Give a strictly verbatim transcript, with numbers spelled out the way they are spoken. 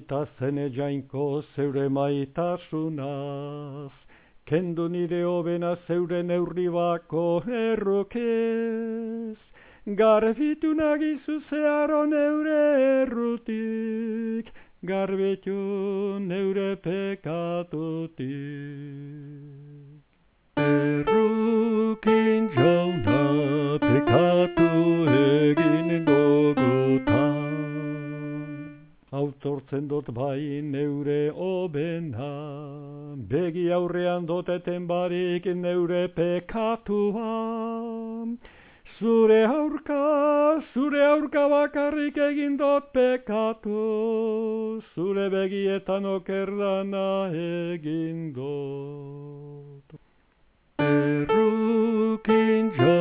eta zene jainko zeure maitasunaz, kendu nire hobena zeure neurri bako errokez, garbitu nagizu zeharo neure errutik, garbitu neure pekatutik. Errukin jauna pekatu egin gogotan, autortzen dut bai neure hobena, begi aurrean doteten barik neure pekatua. Zure aurka, zure aurka bakarrik egin dut pekatu, zure begietan okerdana egin dut. Errukin